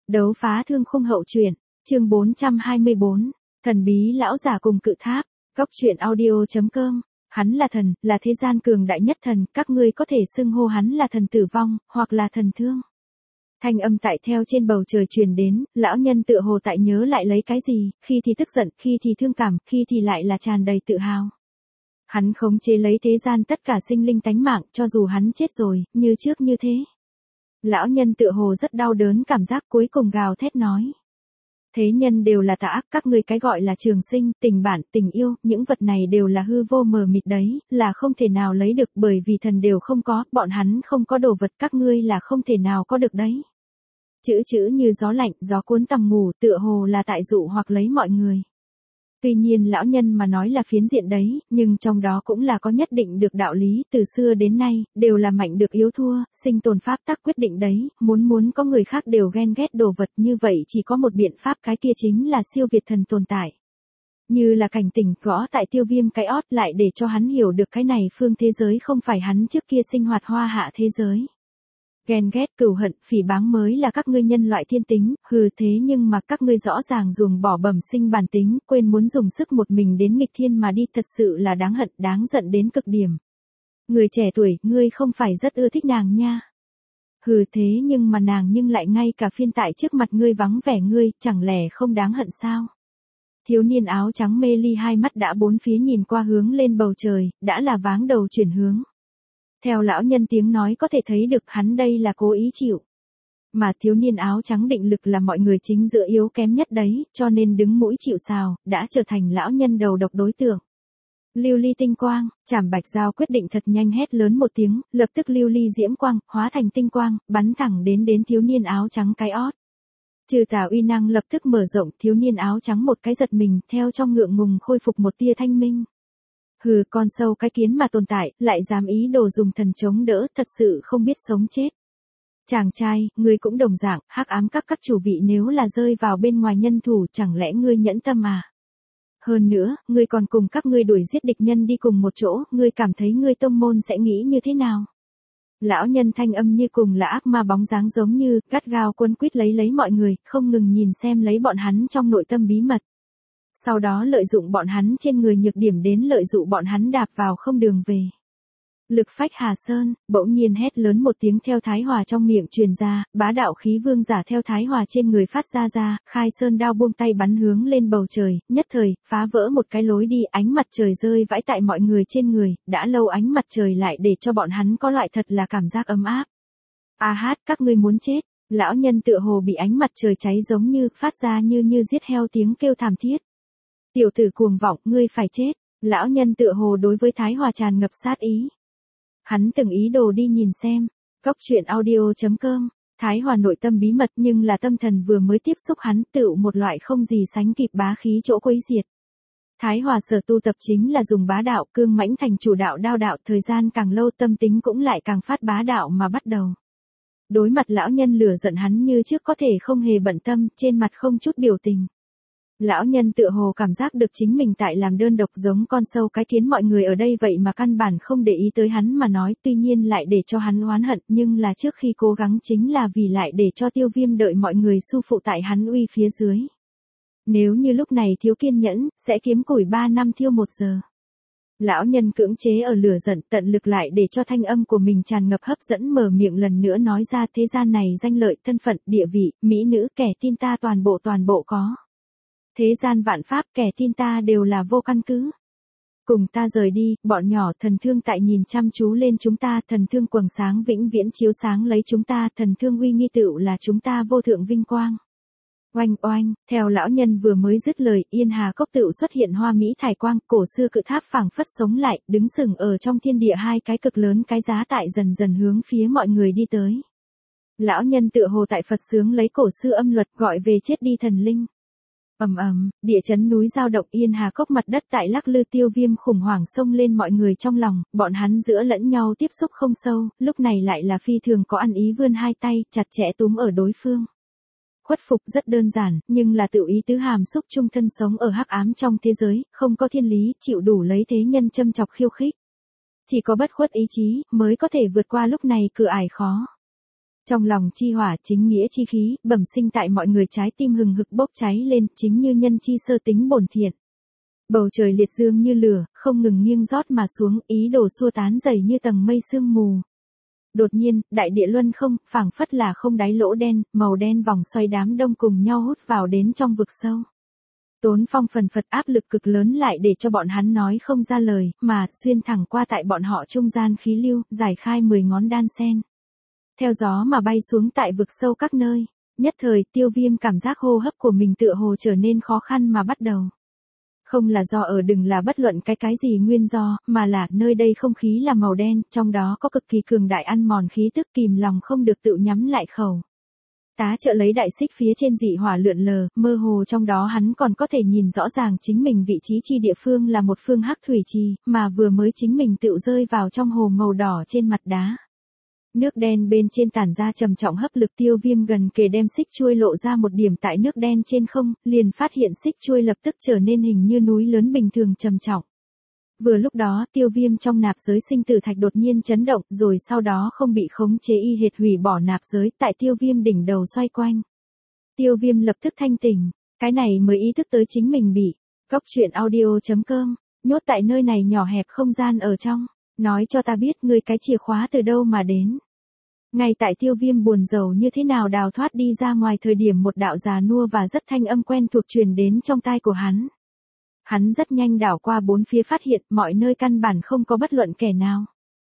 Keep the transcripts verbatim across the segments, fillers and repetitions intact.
Đấu phá thương khung hậu truyện, chương bốn trăm hai mươi bốn, thần bí lão giả cùng cự tháp, góc truyện audio.com, hắn là thần, là thế gian cường đại nhất thần, các ngươi có thể xưng hô hắn là thần tử vong, hoặc là thần thương. Thanh âm tại theo trên bầu trời truyền đến, lão nhân tựa hồ tại nhớ lại lấy cái gì, khi thì tức giận, khi thì thương cảm, khi thì lại là tràn đầy tự hào. Hắn khống chế lấy thế gian tất cả sinh linh tánh mạng, cho dù hắn chết rồi, như trước như thế. Lão nhân tựa hồ rất đau đớn cảm giác, cuối cùng gào thét nói. Thế nhân đều là tà ác, các ngươi cái gọi là trường sinh, tình bản, tình yêu, những vật này đều là hư vô mờ mịt đấy, là không thể nào lấy được, bởi vì thần đều không có, bọn hắn không có đồ vật, các ngươi là không thể nào có được đấy. Chữ chữ như gió lạnh, gió cuốn tầm ngủ, tựa hồ là tại dụ hoặc lấy mọi người. Tuy nhiên lão nhân mà nói là phiến diện đấy, nhưng trong đó cũng là có nhất định được đạo lý, từ xưa đến nay, đều là mạnh được yếu thua, sinh tồn pháp tắc quyết định đấy, muốn muốn có người khác đều ghen ghét đồ vật như vậy chỉ có một biện pháp, cái kia chính là siêu việt thần tồn tại. Như là cảnh tỉnh gõ tại Tiêu Viêm cái ót lại để cho hắn hiểu được cái này phương thế giới không phải hắn trước kia sinh hoạt hoa hạ thế giới. Ghen ghét cừu hận, phỉ báng mới là các ngươi nhân loại thiên tính, hừ thế nhưng mà các ngươi rõ ràng ruồng bỏ bẩm sinh bản tính, quên muốn dùng sức một mình đến nghịch thiên mà đi, thật sự là đáng hận, đáng giận đến cực điểm. Người trẻ tuổi, ngươi không phải rất ưa thích nàng nha. Hừ thế nhưng mà nàng nhưng lại ngay cả phiên tại trước mặt ngươi vắng vẻ ngươi, chẳng lẽ không đáng hận sao? Thiếu niên áo trắng mê ly hai mắt đã bốn phía nhìn qua hướng lên bầu trời, đã là váng đầu chuyển hướng. Theo lão nhân tiếng nói có thể thấy được hắn đây là cố ý chịu. Mà thiếu niên áo trắng định lực là mọi người chính giữa yếu kém nhất đấy, cho nên đứng mũi chịu sào, đã trở thành lão nhân đầu độc đối tượng. Lưu ly tinh quang, Trảm Bạch Giao quyết định thật nhanh hét lớn một tiếng, lập tức lưu ly diễm quang, hóa thành tinh quang, bắn thẳng đến đến thiếu niên áo trắng cái ót. Trừ tà uy năng lập tức mở rộng, thiếu niên áo trắng một cái giật mình, theo trong ngượng ngùng khôi phục một tia thanh minh. Hừ, con sâu cái kiến mà tồn tại, lại dám ý đồ dùng thần chống đỡ, thật sự không biết sống chết. Chàng trai, ngươi cũng đồng dạng, hắc ám các các chủ vị nếu là rơi vào bên ngoài nhân thủ, chẳng lẽ ngươi nhẫn tâm à? Hơn nữa, ngươi còn cùng các ngươi đuổi giết địch nhân đi cùng một chỗ, ngươi cảm thấy ngươi tông môn sẽ nghĩ như thế nào? Lão nhân thanh âm như cùng là ác ma bóng dáng giống như, gắt gao quấn quýt lấy lấy mọi người, không ngừng nhìn xem lấy bọn hắn trong nội tâm bí mật. Sau đó lợi dụng bọn hắn trên người nhược điểm đến lợi dụng bọn hắn đạp vào không đường về. Lực phách Hà Sơn, bỗng nhiên hét lớn một tiếng theo Thái Hòa trong miệng truyền ra, bá đạo khí vương giả theo Thái Hòa trên người phát ra ra, khai sơn đao buông tay bắn hướng lên bầu trời, nhất thời, phá vỡ một cái lối đi, ánh mặt trời rơi vãi tại mọi người trên người, đã lâu ánh mặt trời lại để cho bọn hắn có loại thật là cảm giác ấm áp. A hát, các ngươi muốn chết, lão nhân tựa hồ bị ánh mặt trời cháy giống như, phát ra như như giết heo tiếng kêu thảm thiết. Tiểu tử cuồng vọng, ngươi phải chết, lão nhân tựa hồ đối với Thái Hòa tràn ngập sát ý. Hắn từng ý đồ đi nhìn xem, góc truyện audio.com, Thái Hòa nội tâm bí mật nhưng là tâm thần vừa mới tiếp xúc hắn tự một loại không gì sánh kịp bá khí chỗ quấy diệt. Thái Hòa sở tu tập chính là dùng bá đạo cương mãnh thành chủ đạo đao đạo, thời gian càng lâu tâm tính cũng lại càng phát bá đạo mà bắt đầu. Đối mặt lão nhân lửa giận hắn như trước có thể không hề bận tâm, trên mặt không chút biểu tình. Lão nhân tựa hồ cảm giác được chính mình tại làm đơn độc giống con sâu cái kiến, mọi người ở đây vậy mà căn bản không để ý tới hắn mà nói, tuy nhiên lại để cho hắn oán hận, nhưng là trước khi cố gắng chính là vì lại để cho Tiêu Viêm đợi mọi người su phụ tại hắn uy phía dưới. Nếu như lúc này thiếu kiên nhẫn, sẽ kiếm củi ba năm thiêu một giờ. Lão nhân cưỡng chế ở lửa giận, tận lực lại để cho thanh âm của mình tràn ngập hấp dẫn, mở miệng lần nữa nói ra, thế gian này danh lợi, thân phận, địa vị, mỹ nữ, kẻ tin ta toàn bộ toàn bộ có. Thế gian vạn pháp, kẻ tin ta đều là vô căn cứ. Cùng ta rời đi, bọn nhỏ, thần thương tại nhìn chăm chú lên chúng ta, thần thương quầng sáng vĩnh viễn chiếu sáng lấy chúng ta, thần thương uy nghi tựu là chúng ta vô thượng vinh quang. Oanh oanh, theo lão nhân vừa mới dứt lời, Yên Hà Cốc tựu xuất hiện hoa mỹ thải quang, cổ xưa cự tháp phảng phất sống lại, đứng sừng ở trong thiên địa, hai cái cực lớn cái giá tại dần dần hướng phía mọi người đi tới. Lão nhân tựa hồ tại Phật sướng lấy cổ xưa âm luật, gọi về chết đi thần linh. Ầm ầm, địa chấn núi dao động, Yên Hà Cốc mặt đất tại lắc lư, Tiêu Viêm khủng hoảng xông lên mọi người trong lòng, bọn hắn giữa lẫn nhau tiếp xúc không sâu, lúc này lại là phi thường có ăn ý vươn hai tay, chặt chẽ túm ở đối phương. Khuất phục rất đơn giản, nhưng là tự ý tứ hàm xúc chung thân sống ở hắc ám trong thế giới, không có thiên lý, chịu đủ lấy thế nhân châm chọc khiêu khích. Chỉ có bất khuất ý chí, mới có thể vượt qua lúc này cửa ải khó. Trong lòng chi hỏa chính nghĩa chi khí, bẩm sinh tại mọi người trái tim hừng hực bốc cháy lên, chính như nhân chi sơ tính bổn thiện. Bầu trời liệt dương như lửa, không ngừng nghiêng rót mà xuống, ý đồ xua tán dày như tầng mây sương mù. Đột nhiên, đại địa luân không, phảng phất là không đáy lỗ đen, màu đen vòng xoay đám đông cùng nhau hút vào đến trong vực sâu. Tốn Phong phần phật áp lực cực lớn lại để cho bọn hắn nói không ra lời, mà xuyên thẳng qua tại bọn họ trung gian khí lưu, giải khai mười ngón đan sen. Theo gió mà bay xuống tại vực sâu các nơi, nhất thời Tiêu Viêm cảm giác hô hấp của mình tựa hồ trở nên khó khăn mà bắt đầu. Không là do ở đừng là bất luận cái cái gì nguyên do, mà là nơi đây không khí là màu đen, trong đó có cực kỳ cường đại ăn mòn khí tức kìm lòng không được tự nhắm lại khẩu. Tá trợ lấy đại xích phía trên dị hỏa lượn lờ, mơ hồ trong đó hắn còn có thể nhìn rõ ràng chính mình vị trí chi địa phương là một phương hắc thủy trì, mà vừa mới chính mình tự rơi vào trong hồ màu đỏ trên mặt đá. Nước đen bên trên tản ra trầm trọng hấp lực. Tiêu Viêm gần kề đem xích chuôi lộ ra một điểm tại nước đen trên không, liền phát hiện xích chuôi lập tức trở nên hình như núi lớn bình thường trầm trọng. Vừa lúc đó Tiêu Viêm trong nạp giới sinh tử thạch đột nhiên chấn động, rồi sau đó không bị khống chế y hệt hủy bỏ nạp giới tại Tiêu Viêm đỉnh đầu xoay quanh. Tiêu Viêm lập tức thanh tỉnh, cái này mới ý thức tới chính mình bị Góc Truyện Audio chấm com nhốt tại nơi này nhỏ hẹp không gian ở trong. Nói cho ta biết ngươi cái chìa khóa từ đâu mà đến. Ngay tại Tiêu Viêm buồn rầu như thế nào đào thoát đi ra ngoài thời điểm một đạo già nua và rất thanh âm quen thuộc truyền đến trong tai của hắn. Hắn rất nhanh đảo qua bốn phía phát hiện mọi nơi căn bản không có bất luận kẻ nào.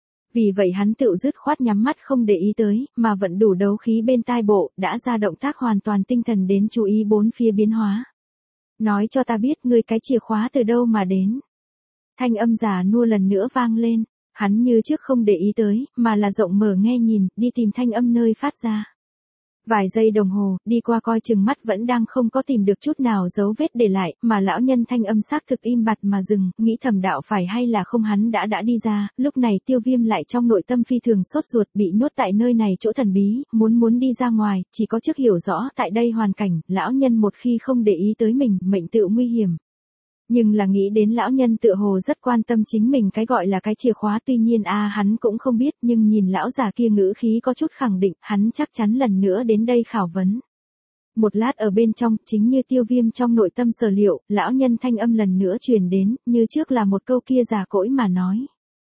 Vì vậy hắn tự dứt khoát nhắm mắt không để ý tới, mà vẫn đủ đấu khí bên tai bộ, đã ra động tác hoàn toàn tinh thần đến chú ý bốn phía biến hóa. Nói cho ta biết ngươi cái chìa khóa từ đâu mà đến. Thanh âm già nua lần nữa vang lên. Hắn như trước không để ý tới, mà là rộng mở nghe nhìn, đi tìm thanh âm nơi phát ra. Vài giây đồng hồ, đi qua coi chừng mắt vẫn đang không có tìm được chút nào dấu vết để lại, mà lão nhân thanh âm xác thực im bặt mà dừng, nghĩ thầm đạo phải hay là không hắn đã đã đi ra, lúc này Tiêu Viêm lại trong nội tâm phi thường sốt ruột bị nhốt tại nơi này chỗ thần bí, muốn muốn đi ra ngoài, chỉ có trước hiểu rõ tại đây hoàn cảnh, lão nhân một khi không để ý tới mình, mệnh tự nguy hiểm. Nhưng là nghĩ đến lão nhân tựa hồ rất quan tâm chính mình cái gọi là cái chìa khóa, tuy nhiên a hắn cũng không biết, nhưng nhìn lão già kia ngữ khí có chút khẳng định, hắn chắc chắn lần nữa đến đây khảo vấn. Một lát ở bên trong, chính như Tiêu Viêm trong nội tâm sở liệu, lão nhân thanh âm lần nữa truyền đến, như trước là một câu kia già cỗi mà nói.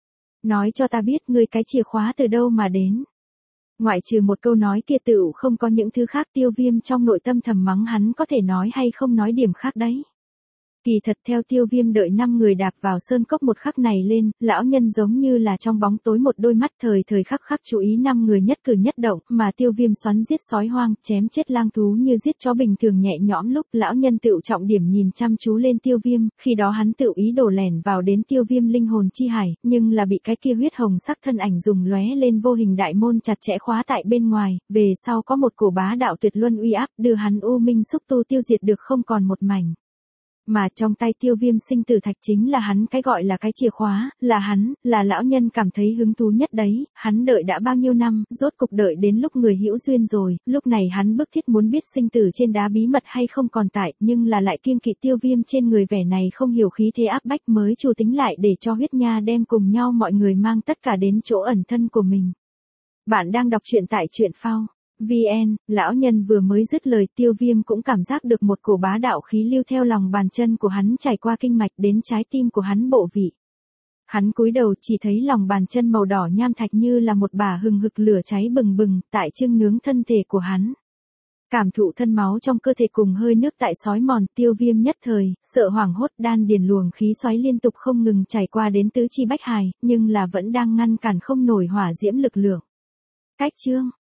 Nói cho ta biết ngươi cái chìa khóa từ đâu mà đến. Ngoại trừ một câu nói kia tựu không có những thứ khác. Tiêu Viêm trong nội tâm thầm mắng hắn có thể nói hay không nói điểm khác đấy. Kỳ thật theo Tiêu Viêm đợi năm người đạp vào sơn cốc một khắc này lên, lão nhân giống như là trong bóng tối một đôi mắt thời thời khắc khắc chú ý năm người nhất cử nhất động, mà Tiêu Viêm xoắn giết sói hoang, chém chết lang thú như giết chó bình thường nhẹ nhõm lúc lão nhân tựu trọng điểm nhìn chăm chú lên Tiêu Viêm, khi đó hắn tựu ý đổ lẻn vào đến Tiêu Viêm linh hồn chi hải, nhưng là bị cái kia huyết hồng sắc thân ảnh dùng lóe lên vô hình đại môn chặt chẽ khóa tại bên ngoài, về sau có một cổ bá đạo tuyệt luân uy áp đưa hắn u minh xúc tu tiêu diệt được không còn một mảnh. Mà trong tay Tiêu Viêm sinh tử thạch chính là hắn cái gọi là cái chìa khóa, là hắn, là lão nhân cảm thấy hứng thú nhất đấy, hắn đợi đã bao nhiêu năm, rốt cục đợi đến lúc người hữu duyên rồi, lúc này hắn bức thiết muốn biết sinh tử trên đá bí mật hay không còn tại, nhưng là lại kiêng kỵ Tiêu Viêm trên người vẻ này không hiểu khí thế áp bách mới chủ tính lại để cho huyết nha đem cùng nhau mọi người mang tất cả đến chỗ ẩn thân của mình. Bạn đang đọc truyện tại truyện phao vê en, lão nhân vừa mới dứt lời Tiêu Viêm cũng cảm giác được một cổ bá đạo khí lưu theo lòng bàn chân của hắn trải qua kinh mạch đến trái tim của hắn bộ vị. Hắn cúi đầu chỉ thấy lòng bàn chân màu đỏ nham thạch như là một bả hừng hực lửa cháy bừng bừng tại trưng nướng thân thể của hắn. Cảm thụ thân máu trong cơ thể cùng hơi nước tại sói mòn, Tiêu Viêm nhất thời, sợ hoảng hốt đan điền luồng khí xoáy liên tục không ngừng chảy qua đến tứ chi bách hài, nhưng là vẫn đang ngăn cản không nổi hỏa diễm lực lượng. Cách chương